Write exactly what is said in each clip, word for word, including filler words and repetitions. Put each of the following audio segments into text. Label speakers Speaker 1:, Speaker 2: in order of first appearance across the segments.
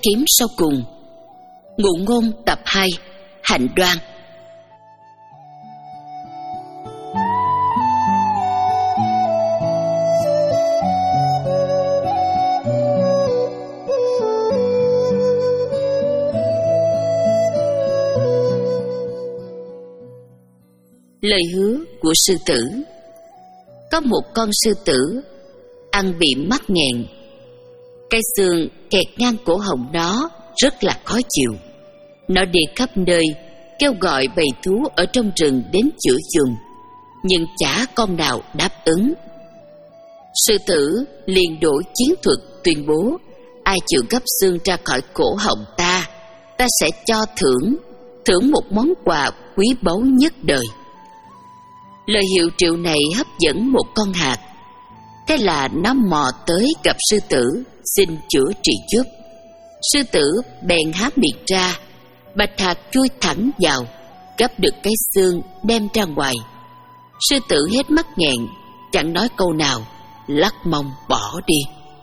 Speaker 1: kiếm sau cùng. Ngụ ngôn tập hai, Hạnh đoan. Lời hứa của sư tử. Có một con sư tử ăn bị mắc nghẹn, cái xương kẹt ngang cổ họng nó rất là khó chịu. Nó đi khắp nơi kêu gọi bầy thú ở trong rừng đến chữa dùng, nhưng chả con nào đáp ứng. Sư tử liền đổi chiến thuật, tuyên bố: ai chịu gấp xương ra khỏi cổ họng ta, ta sẽ cho thưởng, thưởng một món quà quý báu nhất đời. Lời hiệu triệu này hấp dẫn một con hạt. Thế là nó mò tới gặp sư tử, xin chữa trị giúp. Sư tử bèn há miệng ra, bạch hạt chui thẳng vào, gấp được cái xương đem ra ngoài. Sư tử hết mắc nghẹn, chẳng nói câu nào, lắc mông bỏ đi.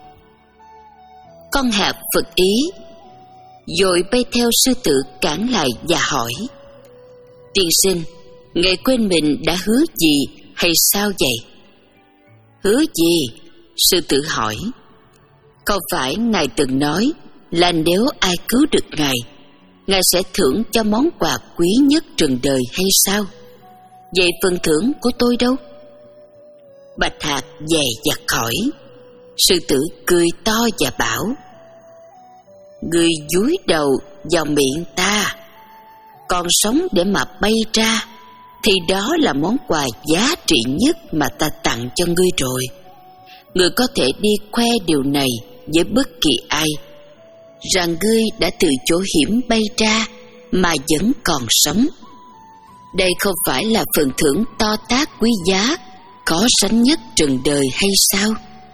Speaker 1: Con hạt phật ý, rồi bay theo sư tử cản lại và hỏi: tiên sinh, ngài quên mình đã hứa gì hay sao vậy? Hứa gì? Sư tử hỏi. Không phải ngài từng nói là nếu ai cứu được ngài, ngài sẽ thưởng cho món quà quý nhất trần đời hay sao? Vậy phần thưởng của tôi đâu? Bạch hạt dè dặt hỏi. Sư tử cười to và bảo: người dúi đầu vào miệng ta, còn sống để mà bay ra, thì đó là món quà giá trị nhất mà ta tặng cho ngươi rồi. Ngươi có thể đi khoe điều này với bất kỳ ai, rằng ngươi đã từ chỗ hiểm bay ra mà vẫn còn sống. Đây không phải là phần thưởng to tát quý giá, có sánh nhất trần đời hay sao?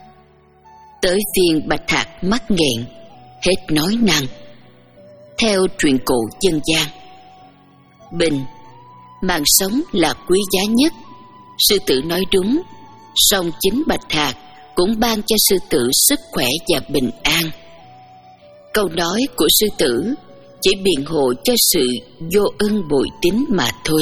Speaker 1: Tới phiên bạch hạt mắc nghẹn, hết nói năng. Theo truyện cổ dân gian, bình mạng sống là quý giá nhất. Sư tử nói đúng, song chính bạch hạt cũng ban cho sư tử sức khỏe và bình an. Câu nói của sư tử chỉ biện hộ cho sự vô ân bội tín mà thôi.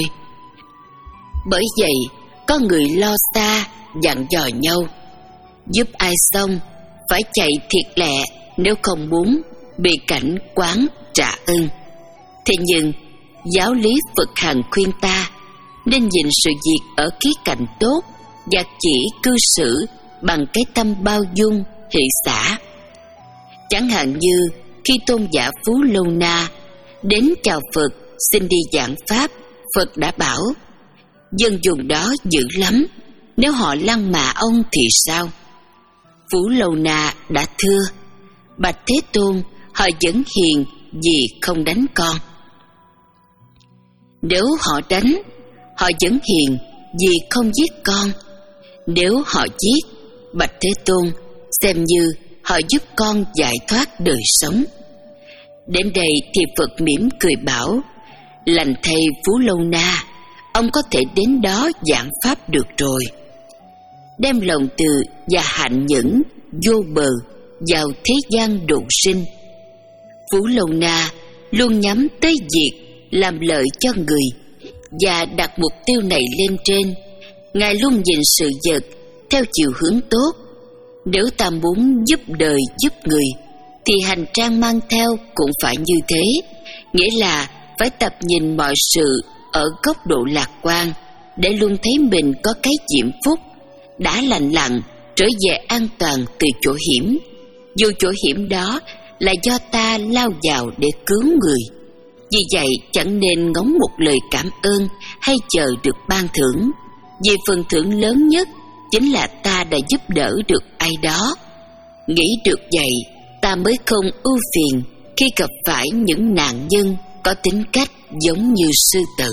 Speaker 1: Bởi vậy, có người lo xa dặn dò nhau: giúp ai xong phải chạy thiệt lẹ, nếu không muốn bị cảnh quán trả ơn. Thế nhưng giáo lý Phật Hằng khuyên ta nên nhìn sự việc ở khía cạnh tốt và chỉ cư xử bằng cái tâm bao dung, hỷ xả. Chẳng hạn như khi tôn giả Phú Lâu Na đến chào Phật xin đi giảng pháp, Phật đã bảo: dân vùng đó dữ lắm, nếu họ lăng mạ ông thì sao? Phú Lâu Na đã thưa: bạch Thế Tôn, họ vẫn hiền vì không đánh con. Nếu họ đánh, họ vẫn hiền vì không giết con. Nếu họ giết, bạch Thế Tôn, xem như họ giúp con giải thoát đời sống. Đến đây thì Phật mỉm cười bảo: lành thay Phú Lâu Na, ông có thể đến đó giảng pháp được rồi. Đem lòng từ và hạnh nhẫn vô bờ vào thế gian độ sinh. Phú Lâu Na luôn nhắm tới việc làm lợi cho người và đặt mục tiêu này lên trên. Ngài luôn nhìn sự vật theo chiều hướng tốt. Nếu ta muốn giúp đời giúp người thì hành trang mang theo cũng phải như thế, nghĩa là phải tập nhìn mọi sự ở góc độ lạc quan, để luôn thấy mình có cái diễm phúc, đã lành lặn trở về an toàn từ chỗ hiểm, dù chỗ hiểm đó là do ta lao vào để cứu người. Vì vậy chẳng nên ngóng một lời cảm ơn hay chờ được ban thưởng, vì phần thưởng lớn nhất chính là ta đã giúp đỡ được ai đó. Nghĩ được vậy, ta mới không ưu phiền khi gặp phải những nạn nhân có tính cách giống như sư tử.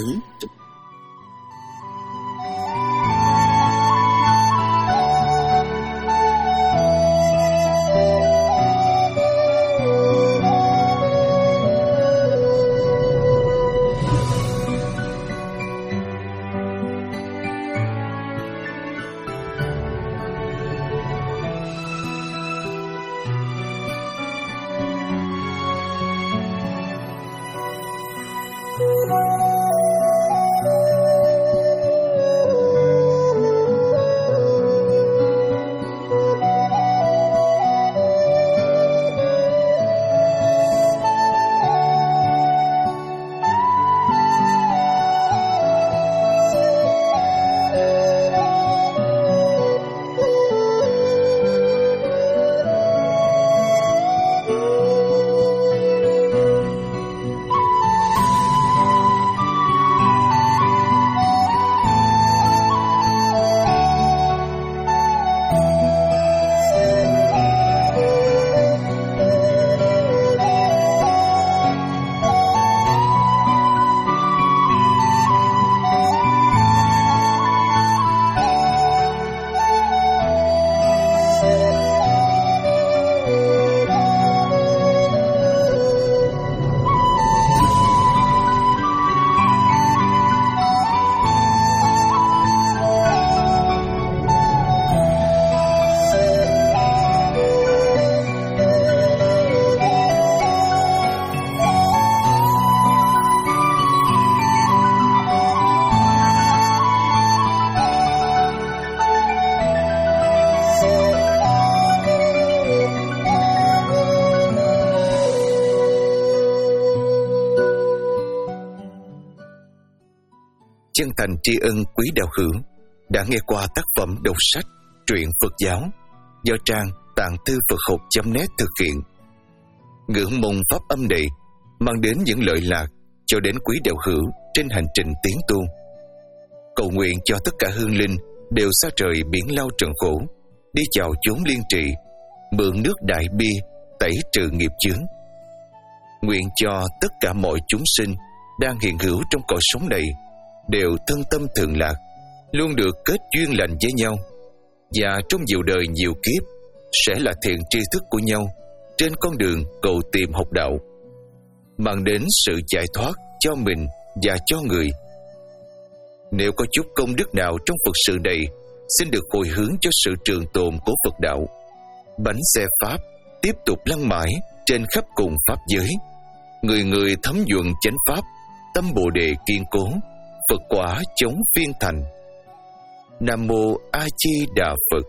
Speaker 2: chân thành tri ân quý đạo hữu đã nghe qua tác phẩm đọc sách truyện Phật giáo do trang tạng thư Phật học chấm net thực hiện. Ngưỡng mong pháp âm này mang đến những lợi lạc cho đến quý đạo hữu trên hành trình tiến tu. Cầu nguyện cho tất cả hương linh đều xa trời biển lao trần khổ, đi vào chốn liên trì, mượn nước đại bi tẩy trừ nghiệp chướng. Nguyện cho tất cả mọi chúng sinh đang hiện hữu trong cõi sống này đều thân tâm thường lạc, luôn được kết duyên lành với nhau, và trong nhiều đời nhiều kiếp sẽ là thiện tri thức của nhau trên con đường cầu tìm học đạo, mang đến sự giải thoát cho mình và cho người. Nếu có chút công đức nào trong Phật sự này, xin được hồi hướng cho sự trường tồn của Phật đạo. Bánh xe Pháp tiếp tục lăn mãi trên khắp cùng Pháp giới. Người người thấm nhuận chánh Pháp, tâm Bồ Đề kiên cố, Phật quả chống phiên thành. Nam Mô A Di Đà Phật.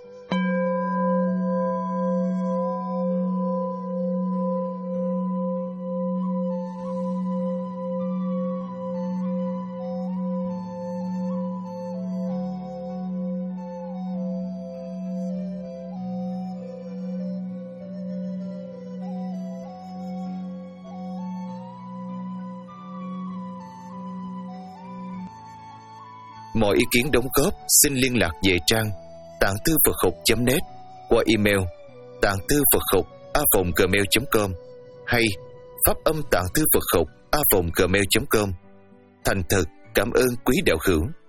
Speaker 2: Mọi ý kiến đóng góp xin liên lạc về trang tạng thư Phật học chấm net qua email tạng thư Phật học a còng gmail chấm com hay pháp âm tạng thư Phật học a còng gmail chấm com. Thành thật cảm ơn quý đạo hữu.